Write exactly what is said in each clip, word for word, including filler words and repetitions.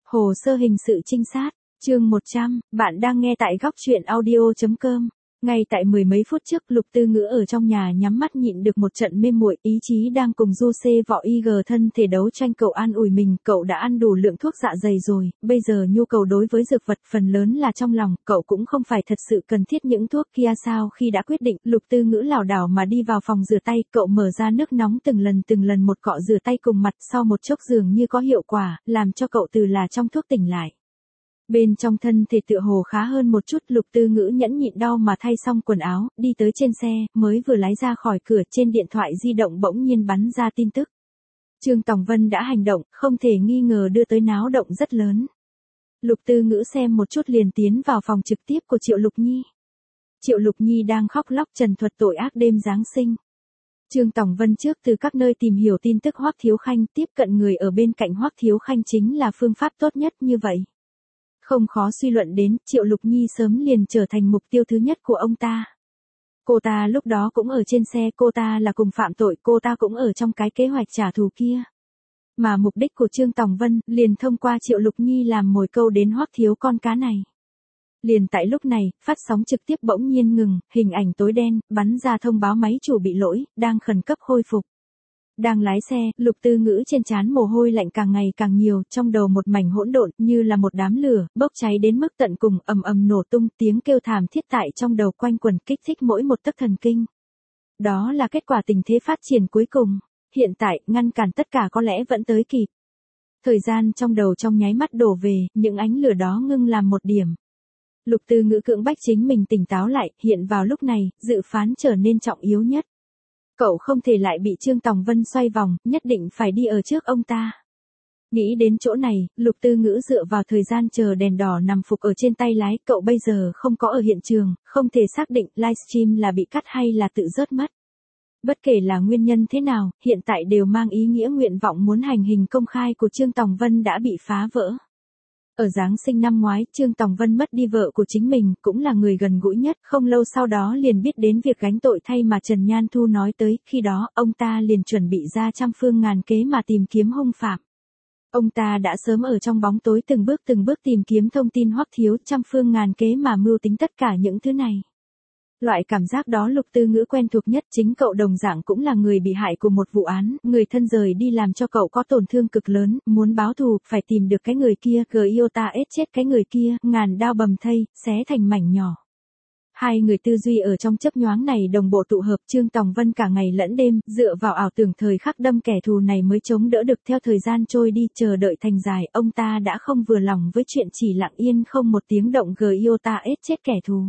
Hồ sơ hình sự trinh sát, chương một trăm, bạn đang nghe tại góc truyện audio.com. Ngay tại mười mấy phút trước, Lục Tư Ngữ ở trong nhà nhắm mắt nhịn được một trận mê muội, ý chí đang cùng Du Xê Võ Y G thân thể đấu tranh. Cậu an ủi mình, cậu đã ăn đủ lượng thuốc dạ dày rồi, bây giờ nhu cầu đối với dược vật phần lớn là trong lòng, cậu cũng không phải thật sự cần thiết những thuốc kia sao. Khi đã quyết định, Lục Tư Ngữ lảo đảo mà đi vào phòng rửa tay, cậu mở ra nước nóng từng lần từng lần một cọ rửa tay cùng mặt, sau một chốc dường như có hiệu quả, làm cho cậu từ là trong thuốc tỉnh lại. Bên trong thân thể tựa hồ khá hơn một chút, Lục Tư Ngữ nhẫn nhịn đau mà thay xong quần áo, đi tới trên xe, mới vừa lái ra khỏi cửa, trên điện thoại di động bỗng nhiên bắn ra tin tức. Trương Tòng Vân đã hành động, không thể nghi ngờ đưa tới náo động rất lớn. Lục Tư Ngữ xem một chút liền tiến vào phòng trực tiếp của Triệu Lục Nhi. Triệu Lục Nhi đang khóc lóc trần thuật tội ác đêm Giáng sinh. Trương Tòng Vân trước từ các nơi tìm hiểu tin tức Hoắc Thiếu Khanh, tiếp cận người ở bên cạnh Hoắc Thiếu Khanh chính là phương pháp tốt nhất như vậy. Không khó suy luận đến, Triệu Lục Nhi sớm liền trở thành mục tiêu thứ nhất của ông ta. Cô ta lúc đó cũng ở trên xe, cô ta là cùng phạm tội, cô ta cũng ở trong cái kế hoạch trả thù kia. Mà mục đích của Trương Tòng Vân, liền thông qua Triệu Lục Nhi làm mồi câu đến Hoắc Thiếu con cá này. Liền tại lúc này, phát sóng trực tiếp bỗng nhiên ngừng, hình ảnh tối đen, bắn ra thông báo máy chủ bị lỗi, đang khẩn cấp khôi phục. Đang lái xe, Lục Tư Ngữ trên trán mồ hôi lạnh càng ngày càng nhiều, trong đầu một mảnh hỗn độn, như là một đám lửa, bốc cháy đến mức tận cùng, ầm ầm nổ tung, tiếng kêu thảm thiết tại trong đầu quanh quẩn, kích thích mỗi một tấc thần kinh. Đó là kết quả tình thế phát triển cuối cùng. Hiện tại, ngăn cản tất cả có lẽ vẫn tới kịp. Thời gian trong đầu trong nháy mắt đổ về, những ánh lửa đó ngưng làm một điểm. Lục Tư Ngữ cưỡng bách chính mình tỉnh táo lại, hiện vào lúc này, dự phán trở nên trọng yếu nhất. Cậu không thể lại bị Trương Tòng Vân xoay vòng, nhất định phải đi ở trước ông ta. Nghĩ đến chỗ này, Lục Tư Ngữ dựa vào thời gian chờ đèn đỏ nằm phục ở trên tay lái, cậu bây giờ không có ở hiện trường, không thể xác định livestream là bị cắt hay là tự rớt mất. Bất kể là nguyên nhân thế nào, hiện tại đều mang ý nghĩa nguyện vọng muốn hành hình công khai của Trương Tòng Vân đã bị phá vỡ. Ở Giáng sinh năm ngoái, Trương Tòng Vân mất đi vợ của chính mình, cũng là người gần gũi nhất, không lâu sau đó liền biết đến việc gánh tội thay mà Trần Nhan Thu nói tới, khi đó, ông ta liền chuẩn bị ra trăm phương ngàn kế mà tìm kiếm hung phạm. Ông ta đã sớm ở trong bóng tối từng bước từng bước tìm kiếm thông tin Hoắc Thiếu, trăm phương ngàn kế mà mưu tính tất cả những thứ này. Loại cảm giác đó Lục Tư Ngữ quen thuộc nhất, chính cậu đồng dạng cũng là người bị hại của một vụ án, người thân rời đi làm cho cậu có tổn thương cực lớn, muốn báo thù, phải tìm được cái người kia, Giota ết chết cái người kia, ngàn đao bầm thây, xé thành mảnh nhỏ. Hai người tư duy ở trong chớp nhoáng này đồng bộ tụ hợp, Trương Tòng Vân cả ngày lẫn đêm, dựa vào ảo tưởng thời khắc đâm kẻ thù này mới chống đỡ được. Theo thời gian trôi đi, chờ đợi thành dài, ông ta đã không vừa lòng với chuyện chỉ lặng yên không một tiếng động Giota ết chết kẻ thù.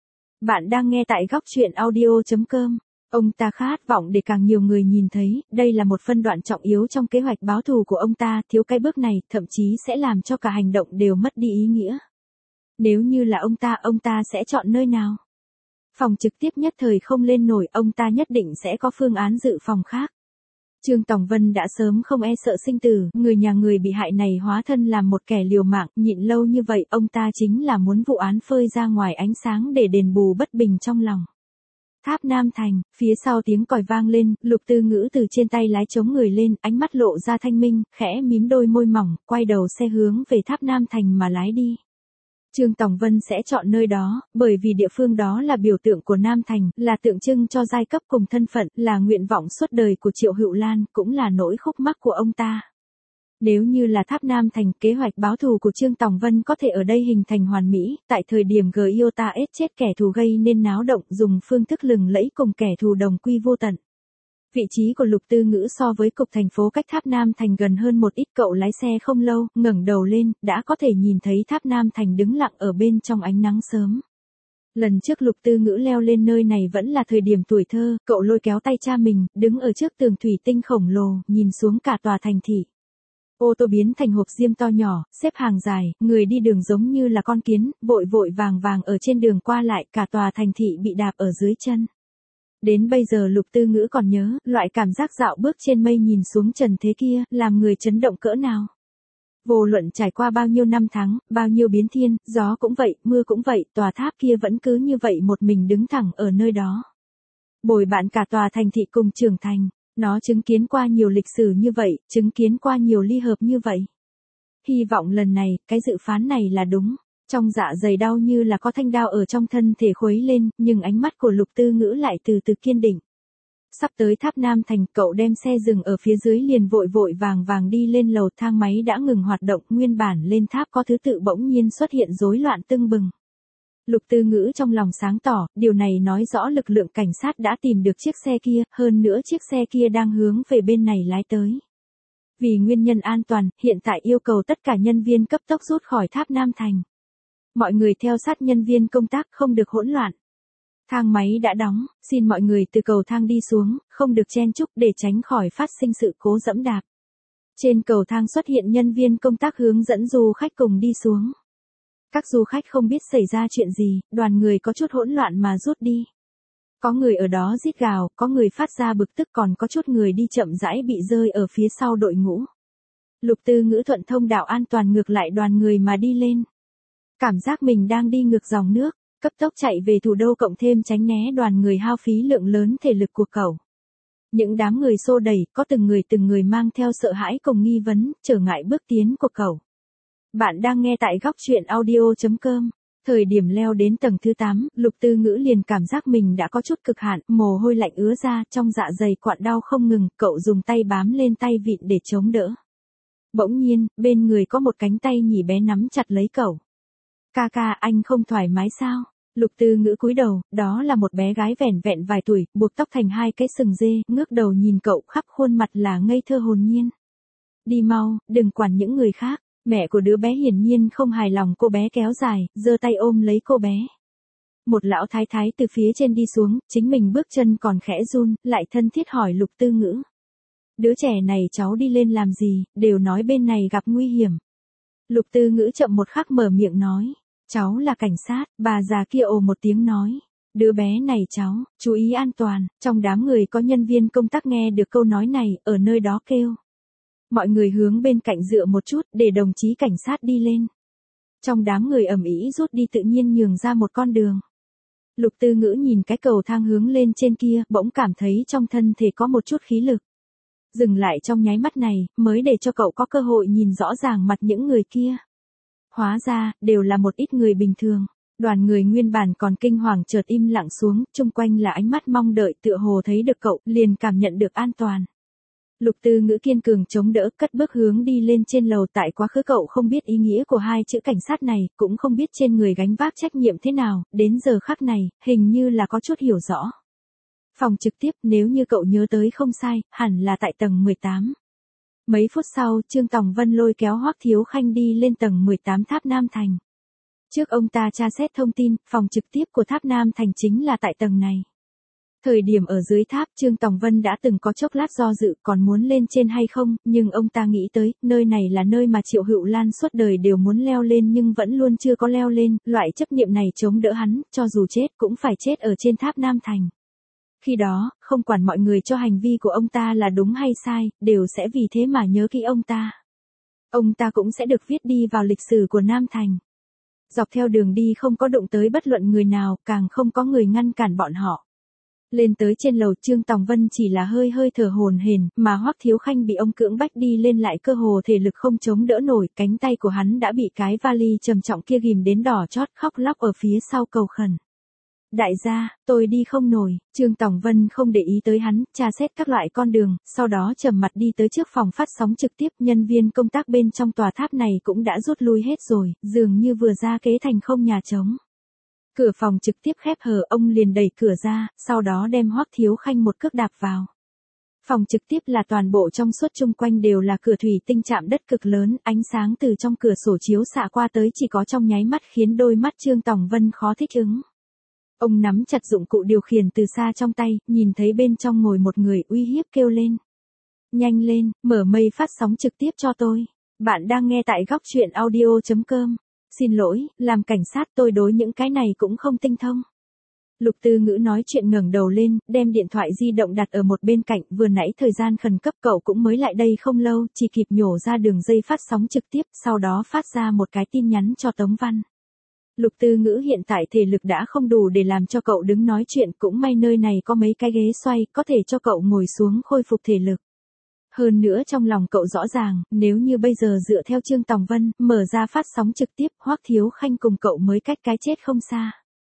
Bạn đang nghe tại góc truyện audio.com. Ông ta khát vọng để càng nhiều người nhìn thấy, đây là một phân đoạn trọng yếu trong kế hoạch báo thù của ông ta, thiếu cái bước này, thậm chí sẽ làm cho cả hành động đều mất đi ý nghĩa. Nếu như là ông ta, ông ta sẽ chọn nơi nào? Phòng trực tiếp nhất thời không lên nổi, ông ta nhất định sẽ có phương án dự phòng khác. Trương Tòng Vân đã sớm không e sợ sinh tử, người nhà người bị hại này hóa thân làm một kẻ liều mạng, nhịn lâu như vậy, ông ta chính là muốn vụ án phơi ra ngoài ánh sáng để đền bù bất bình trong lòng. Tháp Nam Thành, phía sau tiếng còi vang lên, Lục Tư Ngữ từ trên tay lái chống người lên, ánh mắt lộ ra thanh minh, khẽ mím đôi môi mỏng, quay đầu xe hướng về Tháp Nam Thành mà lái đi. Trương Tòng Vân sẽ chọn nơi đó, bởi vì địa phương đó là biểu tượng của Nam Thành, là tượng trưng cho giai cấp cùng thân phận, là nguyện vọng suốt đời của Triệu Hữu Lan, cũng là nỗi khúc mắc của ông ta. Nếu như là Tháp Nam Thành, kế hoạch báo thù của Trương Tòng Vân có thể ở đây hình thành hoàn mỹ, tại thời điểm Giota ết chết kẻ thù gây nên náo động, dùng phương thức lừng lẫy cùng kẻ thù đồng quy vô tận. Vị trí của Lục Tư Ngữ so với cục thành phố cách Tháp Nam Thành gần hơn một ít, cậu lái xe không lâu, ngẩng đầu lên, đã có thể nhìn thấy Tháp Nam Thành đứng lặng ở bên trong ánh nắng sớm. Lần trước Lục Tư Ngữ leo lên nơi này vẫn là thời điểm tuổi thơ, cậu lôi kéo tay cha mình, đứng ở trước tường thủy tinh khổng lồ, nhìn xuống cả tòa thành thị. Ô tô biến thành hộp diêm to nhỏ, xếp hàng dài, người đi đường giống như là con kiến, vội vội vàng vàng ở trên đường qua lại, cả tòa thành thị bị đạp ở dưới chân. Đến bây giờ Lục Tư Ngữ còn nhớ, loại cảm giác dạo bước trên mây nhìn xuống trần thế kia, làm người chấn động cỡ nào. Vô luận trải qua bao nhiêu năm tháng, bao nhiêu biến thiên, gió cũng vậy, mưa cũng vậy, tòa tháp kia vẫn cứ như vậy một mình đứng thẳng ở nơi đó. Bồi bạn cả tòa thành thị cùng trưởng thành, nó chứng kiến qua nhiều lịch sử như vậy, chứng kiến qua nhiều ly hợp như vậy. hy vọng lần này, cái dự phán này là đúng. Trong dạ dày đau như là có thanh đao ở trong thân thể khuấy lên, nhưng ánh mắt của Lục Tư Ngữ lại từ từ kiên định. Sắp tới tháp Nam Thành, cậu đem xe dừng ở phía dưới liền vội vội vàng vàng đi lên lầu, thang máy đã ngừng hoạt động, nguyên bản lên tháp có thứ tự bỗng nhiên xuất hiện rối loạn tưng bừng. Lục Tư Ngữ trong lòng sáng tỏ, điều này nói rõ lực lượng cảnh sát đã tìm được chiếc xe kia, hơn nữa chiếc xe kia đang hướng về bên này lái tới. Vì nguyên nhân an toàn, hiện tại yêu cầu tất cả nhân viên cấp tốc rút khỏi tháp Nam Thành. Mọi người theo sát nhân viên công tác không được hỗn loạn. Thang máy đã đóng, xin mọi người từ cầu thang đi xuống, không được chen chúc để tránh khỏi phát sinh sự cố dẫm đạp. Trên cầu thang xuất hiện nhân viên công tác hướng dẫn du khách cùng đi xuống. Các du khách không biết xảy ra chuyện gì, đoàn người có chút hỗn loạn mà rút đi. Có người ở đó rít gào, có người phát ra bực tức, còn có chút người đi chậm rãi bị rơi ở phía sau đội ngũ. Lục Tư Ngữ thuận thông đạo an toàn ngược lại đoàn người mà đi lên. Cảm giác mình đang đi ngược dòng nước, cấp tốc chạy về thủ đô cộng thêm tránh né đoàn người hao phí lượng lớn thể lực của cậu. Những đám người xô đẩy, có từng người từng người mang theo sợ hãi cùng nghi vấn, trở ngại bước tiến của cậu. Bạn đang nghe tại góc truyện audio chấm com. Thời điểm leo đến tầng thứ tám, Lục Tư Ngữ liền cảm giác mình đã có chút cực hạn, mồ hôi lạnh ứa ra, trong dạ dày quặn đau không ngừng, cậu dùng tay bám lên tay vịn để chống đỡ. Bỗng nhiên, bên người có một cánh tay nhỉ bé nắm chặt lấy cậu. Ca ca, anh không thoải mái sao? Lục Tư Ngữ cúi đầu, đó là một bé gái vẻn vẹn vài tuổi, buộc tóc thành hai cái sừng dê, ngước đầu nhìn cậu, khắp khuôn mặt là ngây thơ hồn nhiên. Đi mau, đừng quản những người khác. Mẹ của đứa bé hiển nhiên không hài lòng cô bé kéo dài, giơ tay ôm lấy cô bé. Một lão thái thái từ phía trên đi xuống, chính mình bước chân còn khẽ run, lại thân thiết hỏi Lục Tư Ngữ. Đứa trẻ này cháu đi lên làm gì, đều nói bên này gặp nguy hiểm. Lục Tư Ngữ chậm một khắc mở miệng nói. Cháu là cảnh sát, bà già kia ồ một tiếng nói. Đứa bé này cháu, chú ý an toàn, trong đám người có nhân viên công tác nghe được câu nói này, ở nơi đó kêu. Mọi người hướng bên cạnh dựa một chút, để đồng chí cảnh sát đi lên. Trong đám người ầm ĩ rút đi tự nhiên nhường ra một con đường. Lục Tư Ngữ nhìn cái cầu thang hướng lên trên kia, bỗng cảm thấy trong thân thể có một chút khí lực. Dừng lại trong nháy mắt này, mới để cho cậu có cơ hội nhìn rõ ràng mặt những người kia. Hóa ra, đều là một ít người bình thường. Đoàn người nguyên bản còn kinh hoàng chợt im lặng xuống, chung quanh là ánh mắt mong đợi, tựa hồ thấy được cậu, liền cảm nhận được an toàn. Lục Tư Ngữ kiên cường chống đỡ, cất bước hướng đi lên trên lầu. Tại quá khứ cậu không biết ý nghĩa của hai chữ cảnh sát này, cũng không biết trên người gánh vác trách nhiệm thế nào, đến giờ khắc này, hình như là có chút hiểu rõ. Phòng trực tiếp, nếu như cậu nhớ tới không sai, hẳn là tại tầng mười tám. Mấy phút sau, Trương Tòng Vân lôi kéo Hoắc Thiếu Khanh đi lên tầng mười tám tháp Nam Thành. Trước ông ta tra xét thông tin, phòng trực tiếp của tháp Nam Thành chính là tại tầng này. Thời điểm ở dưới tháp, Trương Tòng Vân đã từng có chốc lát do dự còn muốn lên trên hay không, nhưng ông ta nghĩ tới, nơi này là nơi mà Triệu Hữu Lan suốt đời đều muốn leo lên nhưng vẫn luôn chưa có leo lên, loại chấp niệm này chống đỡ hắn, cho dù chết cũng phải chết ở trên tháp Nam Thành. Khi đó, không quản mọi người cho hành vi của ông ta là đúng hay sai, đều sẽ vì thế mà nhớ kỹ ông ta. Ông ta cũng sẽ được viết đi vào lịch sử của Nam Thành. Dọc theo đường đi không có đụng tới bất luận người nào, càng không có người ngăn cản bọn họ. Lên tới trên lầu, Trương Tòng Vân chỉ là hơi hơi thở hổn hển, mà Hoắc Thiếu Khanh bị ông cưỡng bách đi lên lại cơ hồ thể lực không chống đỡ nổi, cánh tay của hắn đã bị cái vali trầm trọng kia ghìm đến đỏ chót, khóc lóc ở phía sau cầu khẩn. Đại gia, tôi đi không nổi. Trương Tòng Vân không để ý tới hắn, tra xét các loại con đường, sau đó trầm mặt đi tới trước phòng phát sóng trực tiếp. Nhân viên công tác bên trong tòa tháp này cũng đã rút lui hết rồi, dường như vừa ra kế thành không nhà trống. Cửa phòng trực tiếp khép hờ, ông liền đẩy cửa ra, sau đó đem Hoắc Thiếu Khanh một cước đạp vào. Phòng trực tiếp là toàn bộ trong suốt, chung quanh đều là cửa thủy tinh chạm đất cực lớn, ánh sáng từ trong cửa sổ chiếu xạ qua tới chỉ có trong nháy mắt khiến đôi mắt Trương Tòng Vân khó thích ứng. Ông nắm chặt dụng cụ điều khiển từ xa trong tay, nhìn thấy bên trong ngồi một người, uy hiếp kêu lên. Nhanh lên, mở mây phát sóng trực tiếp cho tôi. Bạn đang nghe tại góc truyện audio chấm com. Xin lỗi, làm cảnh sát tôi đối những cái này cũng không tinh thông. Lục Tư Ngữ nói chuyện ngẩng đầu lên, đem điện thoại di động đặt ở một bên cạnh, vừa nãy thời gian khẩn cấp cậu cũng mới lại đây không lâu, chỉ kịp nhổ ra đường dây phát sóng trực tiếp, sau đó phát ra một cái tin nhắn cho Tống Văn. Lục Tư Ngữ hiện tại thể lực đã không đủ để làm cho cậu đứng nói chuyện, cũng may nơi này có mấy cái ghế xoay, có thể cho cậu ngồi xuống khôi phục thể lực. Hơn nữa trong lòng cậu rõ ràng, nếu như bây giờ dựa theo Trương Tòng Vân, mở ra phát sóng trực tiếp, Hoắc Thiếu Khanh cùng cậu mới cách cái chết không xa.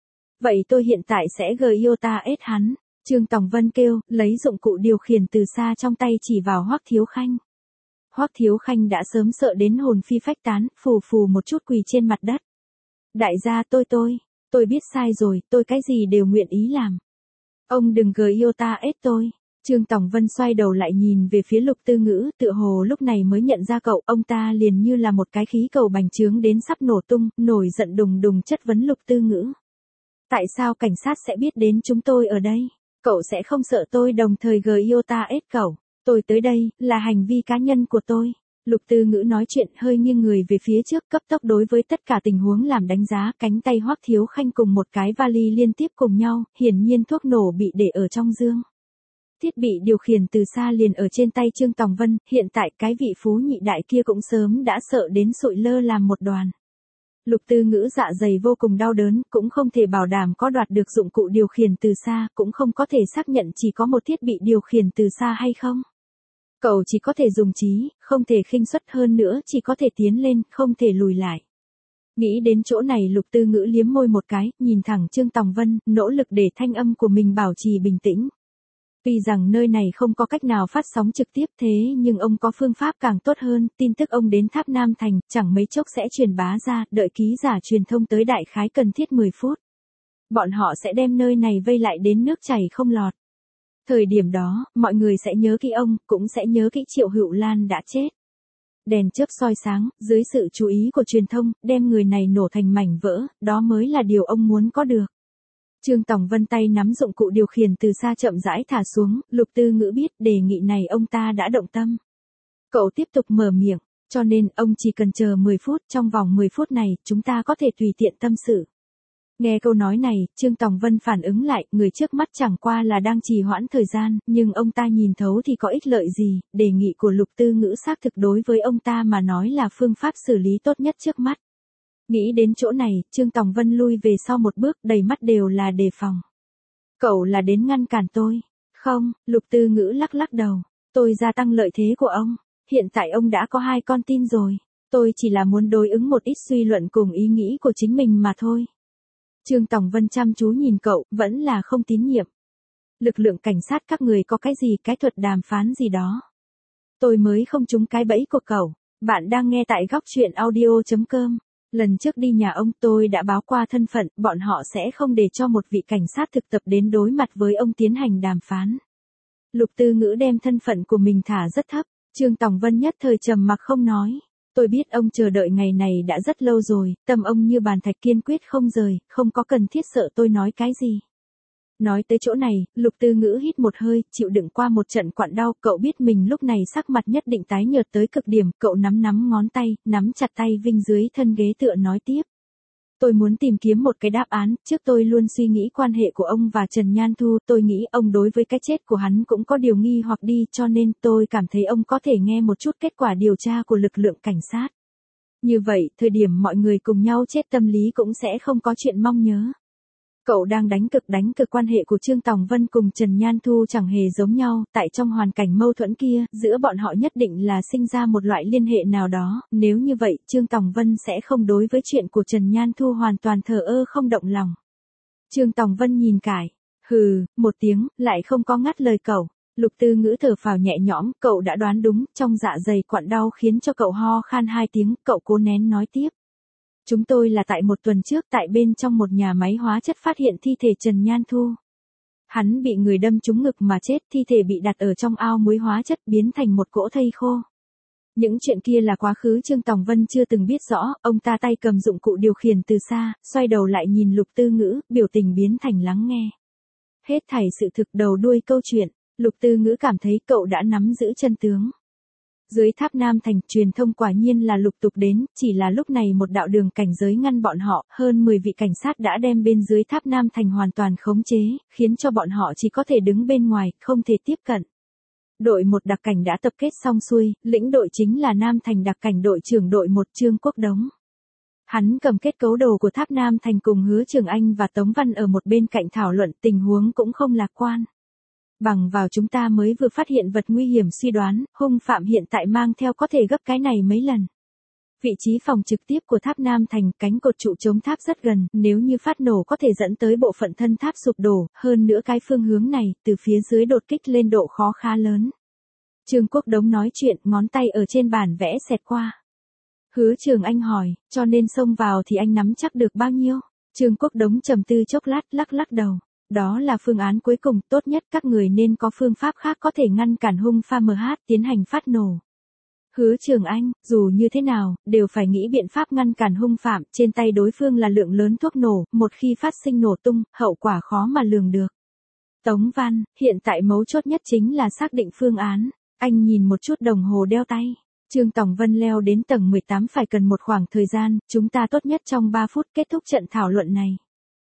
Vậy tôi hiện tại sẽ Giota ết hắn. Trương Tòng Vân kêu, lấy dụng cụ điều khiển từ xa trong tay chỉ vào Hoắc Thiếu Khanh. Hoắc Thiếu Khanh đã sớm sợ đến hồn phi phách tán, phù phù một chút quỳ trên mặt đất. Đại gia tôi tôi, tôi biết sai rồi, tôi cái gì đều nguyện ý làm. Ông đừng Giota ết tôi. Trương Tòng Vân xoay đầu lại nhìn về phía Lục Tư Ngữ, tựa hồ lúc này mới nhận ra cậu, ông ta liền như là một cái khí cầu bành trướng đến sắp nổ tung, nổi giận đùng đùng chất vấn Lục Tư Ngữ. Tại sao cảnh sát sẽ biết đến chúng tôi ở đây? Cậu sẽ không sợ tôi đồng thời Giota ết cậu. Tôi tới đây, là hành vi cá nhân của tôi. Lục Tư Ngữ nói chuyện hơi nghiêng người về phía trước cấp tốc đối với tất cả tình huống làm đánh giá, cánh tay Hoắc Thiếu Khanh cùng một cái vali liên tiếp cùng nhau, hiển nhiên thuốc nổ bị để ở trong dương. Thiết bị điều khiển từ xa liền ở trên tay Trương Tòng Vân, hiện tại cái vị phú nhị đại kia cũng sớm đã sợ đến sụi lơ làm một đoàn. Lục Tư Ngữ dạ dày vô cùng đau đớn, cũng không thể bảo đảm có đoạt được dụng cụ điều khiển từ xa, cũng không có thể xác nhận chỉ có một thiết bị điều khiển từ xa hay không. Cậu chỉ có thể dùng trí, không thể khinh suất, hơn nữa chỉ có thể tiến lên, không thể lùi lại. Nghĩ đến chỗ này Lục Tư Ngữ liếm môi một cái, nhìn thẳng Trương Tòng Vân, nỗ lực để thanh âm của mình bảo trì bình tĩnh. Tuy rằng nơi này không có cách nào phát sóng trực tiếp thế nhưng ông có phương pháp càng tốt hơn, tin tức ông đến Tháp Nam Thành, chẳng mấy chốc sẽ truyền bá ra, đợi ký giả truyền thông tới đại khái cần thiết mười phút. Bọn họ sẽ đem nơi này vây lại đến nước chảy không lọt. Thời điểm đó, mọi người sẽ nhớ kỹ ông, cũng sẽ nhớ kỹ Triệu Hữu Lan đã chết. Đèn chớp soi sáng, dưới sự chú ý của truyền thông, đem người này nổ thành mảnh vỡ, đó mới là điều ông muốn có được. Trương Tòng Vân tay nắm dụng cụ điều khiển từ xa chậm rãi thả xuống, Lục Tư Ngữ biết đề nghị này ông ta đã động tâm. Cậu tiếp tục mở miệng, cho nên ông chỉ cần chờ mười phút, trong vòng mười phút này, chúng ta có thể tùy tiện tâm sự. Nghe câu nói này, Trương Tòng Vân phản ứng lại, người trước mắt chẳng qua là đang trì hoãn thời gian, nhưng ông ta nhìn thấu thì có ích lợi gì, đề nghị của Lục Tư Ngữ xác thực đối với ông ta mà nói là phương pháp xử lý tốt nhất trước mắt. Nghĩ đến chỗ này, Trương Tòng Vân lui về sau một bước, đầy mắt đều là đề phòng. Cậu là đến ngăn cản tôi. Không, Lục Tư Ngữ lắc lắc đầu. Tôi gia tăng lợi thế của ông. Hiện tại ông đã có hai con tin rồi. Tôi chỉ là muốn đối ứng một ít suy luận cùng ý nghĩ của chính mình mà thôi. Trương Tòng Vân chăm chú nhìn cậu, vẫn là không tín nhiệm. Lực lượng cảnh sát các người có cái gì, cái thuật đàm phán gì đó. Tôi mới không trúng cái bẫy của cậu. Bạn đang nghe tại góc truyện audio chấm com. Lần trước đi nhà ông tôi đã báo qua thân phận, bọn họ sẽ không để cho một vị cảnh sát thực tập đến đối mặt với ông tiến hành đàm phán. Lục Tư Ngữ đem thân phận của mình thả rất thấp, Trương Tòng Vân nhất thời trầm mặc không nói. Tôi biết ông chờ đợi ngày này đã rất lâu rồi, tâm ông như bàn thạch kiên quyết không rời, không có cần thiết sợ tôi nói cái gì. Nói tới chỗ này, Lục Tư Ngữ hít một hơi, chịu đựng qua một trận quặn đau, cậu biết mình lúc này sắc mặt nhất định tái nhợt tới cực điểm, cậu nắm nắm ngón tay, nắm chặt tay Vinh dưới thân ghế tựa nói tiếp. Tôi muốn tìm kiếm một cái đáp án, trước tôi luôn suy nghĩ quan hệ của ông và Trần Nhan Thu, tôi nghĩ ông đối với cái chết của hắn cũng có điều nghi hoặc đi, cho nên tôi cảm thấy ông có thể nghe một chút kết quả điều tra của lực lượng cảnh sát. Như vậy, thời điểm mọi người cùng nhau chết tâm lý cũng sẽ không có chuyện mong nhớ. Cậu đang đánh cực đánh cực quan hệ của Trương Tòng Vân cùng Trần Nhan Thu chẳng hề giống nhau, tại trong hoàn cảnh mâu thuẫn kia, giữa bọn họ nhất định là sinh ra một loại liên hệ nào đó, nếu như vậy, Trương Tòng Vân sẽ không đối với chuyện của Trần Nhan Thu hoàn toàn thờ ơ không động lòng. Trương Tòng Vân nhìn cải, hừ, một tiếng, lại không có ngắt lời cậu. Lục Tư Ngữ thở phào nhẹ nhõm, cậu đã đoán đúng, trong dạ dày quặn đau khiến cho cậu ho khan hai tiếng, cậu cố nén nói tiếp. Chúng tôi là tại một tuần trước tại bên trong một nhà máy hóa chất phát hiện thi thể Trần Nhan Thu. Hắn bị người đâm trúng ngực mà chết, thi thể bị đặt ở trong ao muối hóa chất biến thành một cỗ thây khô. Những chuyện kia là quá khứ Trương Tòng Vân chưa từng biết rõ, ông ta tay cầm dụng cụ điều khiển từ xa, xoay đầu lại nhìn Lục Tư Ngữ, biểu tình biến thành lắng nghe. Hết thảy sự thực đầu đuôi câu chuyện, Lục Tư Ngữ cảm thấy cậu đã nắm giữ chân tướng. Dưới Tháp Nam Thành, truyền thông quả nhiên là lục tục đến, chỉ là lúc này một đạo đường cảnh giới ngăn bọn họ, hơn mười vị cảnh sát đã đem bên dưới Tháp Nam Thành hoàn toàn khống chế, khiến cho bọn họ chỉ có thể đứng bên ngoài, không thể tiếp cận. Đội một đặc cảnh đã tập kết xong xuôi, lĩnh đội chính là Nam Thành đặc cảnh đội trưởng đội một Trương Quốc Đống. Hắn cầm kết cấu đồ của Tháp Nam Thành cùng Hứa Trường Anh và Tống Văn ở một bên cạnh thảo luận, tình huống cũng không lạc quan. Bằng vào chúng ta mới vừa phát hiện vật nguy hiểm suy đoán, hung phạm hiện tại mang theo có thể gấp cái này mấy lần. Vị trí phòng trực tiếp của tháp Nam Thành, cánh cột trụ chống tháp rất gần, nếu như phát nổ có thể dẫn tới bộ phận thân tháp sụp đổ, hơn nữa cái phương hướng này, từ phía dưới đột kích lên độ khó khá lớn. Trương Quốc Đống nói chuyện, ngón tay ở trên bàn vẽ xẹt qua. Hứa Trường Anh hỏi, cho nên xông vào thì anh nắm chắc được bao nhiêu? Trương Quốc Đống trầm tư chốc lát, lắc lắc đầu. Đó là phương án cuối cùng, tốt nhất các người nên có phương pháp khác có thể ngăn cản hung pha em hát tiến hành phát nổ. Hứa Trường Anh, dù như thế nào, đều phải nghĩ biện pháp ngăn cản hung phạm, trên tay đối phương là lượng lớn thuốc nổ, một khi phát sinh nổ tung, hậu quả khó mà lường được. Tống Văn, hiện tại mấu chốt nhất chính là xác định phương án. Anh nhìn một chút đồng hồ đeo tay. Trương Tòng Vân leo đến tầng mười tám phải cần một khoảng thời gian, chúng ta tốt nhất trong ba phút kết thúc trận thảo luận này.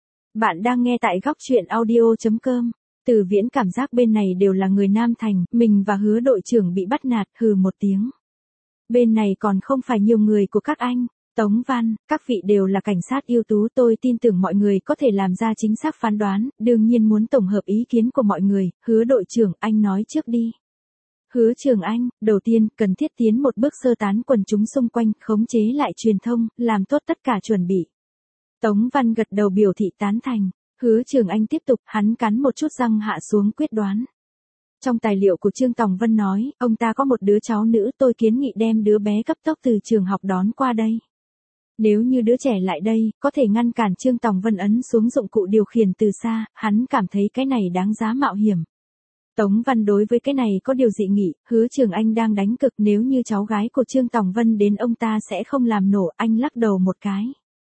Bạn đang nghe tại góc truyện audio chấm com. Từ Viễn cảm giác bên này đều là người Nam Thành, mình và Hứa đội trưởng bị bắt nạt, hừ một tiếng. Bên này còn không phải nhiều người của các anh. Tống Văn, các vị đều là cảnh sát ưu tú, tôi tin tưởng mọi người có thể làm ra chính xác phán đoán, đương nhiên muốn tổng hợp ý kiến của mọi người. Hứa đội trưởng, anh nói trước đi. Hứa Trường Anh, đầu tiên, cần thiết tiến một bước sơ tán quần chúng xung quanh, khống chế lại truyền thông, làm tốt tất cả chuẩn bị. Tống Văn gật đầu biểu thị tán thành. Hứa Trường Anh tiếp tục, hắn cắn một chút răng hạ xuống quyết đoán. Trong tài liệu của Trương Tòng Vân nói, ông ta có một đứa cháu nữ, tôi kiến nghị đem đứa bé cấp tốc từ trường học đón qua đây. Nếu như đứa trẻ lại đây, có thể ngăn cản Trương Tòng Vân ấn xuống dụng cụ điều khiển từ xa, hắn cảm thấy cái này đáng giá mạo hiểm. Tống Văn đối với cái này có điều dị nghị, Hứa Trường Anh đang đánh cực, nếu như cháu gái của Trương Tòng Vân đến ông ta sẽ không làm nổ, anh lắc đầu một cái.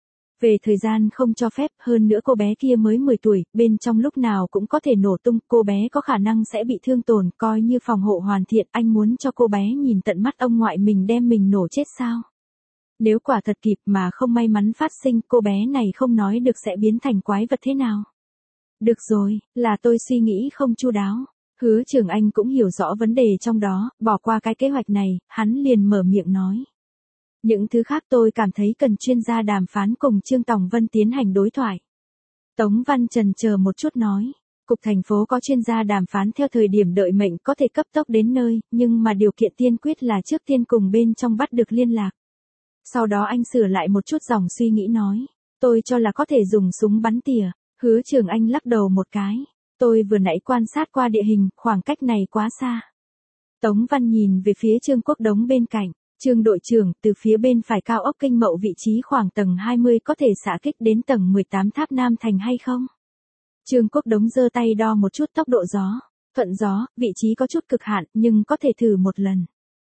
Về thời gian không cho phép, hơn nữa cô bé kia mới mười tuổi, bên trong lúc nào cũng có thể nổ tung, cô bé có khả năng sẽ bị thương tổn, coi như phòng hộ hoàn thiện, anh muốn cho cô bé nhìn tận mắt ông ngoại mình đem mình nổ chết sao? Nếu quả thật kịp mà không may mắn phát sinh, cô bé này không nói được sẽ biến thành quái vật thế nào? Được rồi, là tôi suy nghĩ không chu đáo. Hứa Trường Anh cũng hiểu rõ vấn đề trong đó, bỏ qua cái kế hoạch này, hắn liền mở miệng nói. Những thứ khác tôi cảm thấy cần chuyên gia đàm phán cùng Trương Tòng Vân tiến hành đối thoại. Tống Văn chần chờ một chút nói, cục thành phố có chuyên gia đàm phán theo thời điểm đợi mệnh có thể cấp tốc đến nơi, nhưng mà điều kiện tiên quyết là trước tiên cùng bên trong bắt được liên lạc. Sau đó anh sửa lại một chút dòng suy nghĩ nói, tôi cho là có thể dùng súng bắn tỉa. Hứa Trường Anh lắc đầu một cái. Tôi vừa nãy quan sát qua địa hình, khoảng cách này quá xa. Tống Văn nhìn về phía Trương Quốc Đống bên cạnh. Trương đội trưởng, từ phía bên phải cao ốc Kinh Mậu vị trí khoảng tầng hai mươi có thể xạ kích đến tầng mười tám tháp Nam Thành hay không? Trương Quốc Đống giơ tay đo một chút tốc độ gió. Thuận gió, vị trí có chút cực hạn, nhưng có thể thử một lần.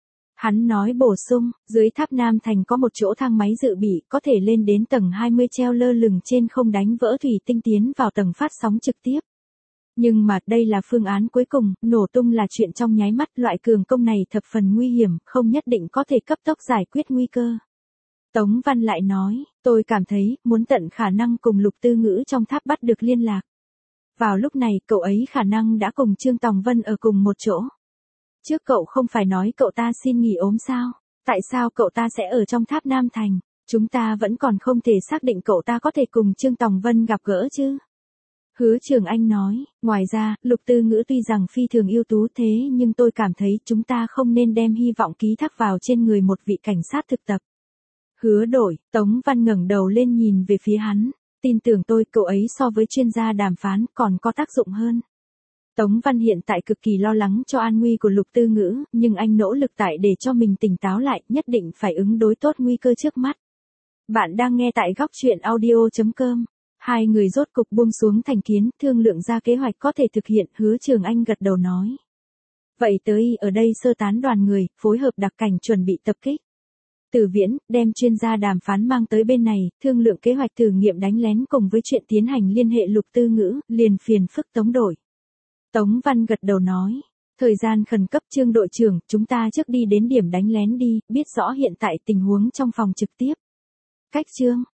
Hắn nói bổ sung, dưới tháp Nam Thành có một chỗ thang máy dự bị, có thể lên đến tầng hai mươi treo lơ lửng trên không đánh vỡ thủy tinh tiến vào tầng phát sóng trực tiếp. Nhưng mà, đây là phương án cuối cùng, nổ tung là chuyện trong nháy mắt, loại cường công này thập phần nguy hiểm, không nhất định có thể cấp tốc giải quyết nguy cơ. Tống Văn lại nói, tôi cảm thấy, muốn tận khả năng cùng Lục Tư Ngữ trong tháp bắt được liên lạc. Vào lúc này, cậu ấy khả năng đã cùng Trương Tòng Vân ở cùng một chỗ. Trước cậu không phải nói cậu ta xin nghỉ ốm sao? Tại sao cậu ta sẽ ở trong tháp Nam Thành? Chúng ta vẫn còn không thể xác định cậu ta có thể cùng Trương Tòng Vân gặp gỡ chứ? Hứa Trường Anh nói, ngoài ra, Lục Tư Ngữ tuy rằng phi thường ưu tú thế nhưng tôi cảm thấy chúng ta không nên đem hy vọng ký thác vào trên người một vị cảnh sát thực tập. Hứa đội, Tống Văn ngẩng đầu lên nhìn về phía hắn, tin tưởng tôi cậu ấy so với chuyên gia đàm phán còn có tác dụng hơn. Tống Văn hiện tại cực kỳ lo lắng cho an nguy của Lục Tư Ngữ, nhưng anh nỗ lực tại để cho mình tỉnh táo lại, nhất định phải ứng đối tốt nguy cơ trước mắt. Bạn đang nghe tại góc truyện audio chấm com. Hai người rốt cục buông xuống thành kiến, thương lượng ra kế hoạch có thể thực hiện, Hứa Trường Anh gật đầu nói. Vậy tới ở đây sơ tán đoàn người, phối hợp đặc cảnh chuẩn bị tập kích. Từ Viễn, đem chuyên gia đàm phán mang tới bên này, thương lượng kế hoạch thử nghiệm đánh lén cùng với chuyện tiến hành liên hệ Lục Tư Ngữ, liền phiền phức Tống đội. Tống Văn gật đầu nói, thời gian khẩn cấp Trương đội trưởng, chúng ta trước đi đến điểm đánh lén đi, biết rõ hiện tại tình huống trong phòng trực tiếp. Cách Trương,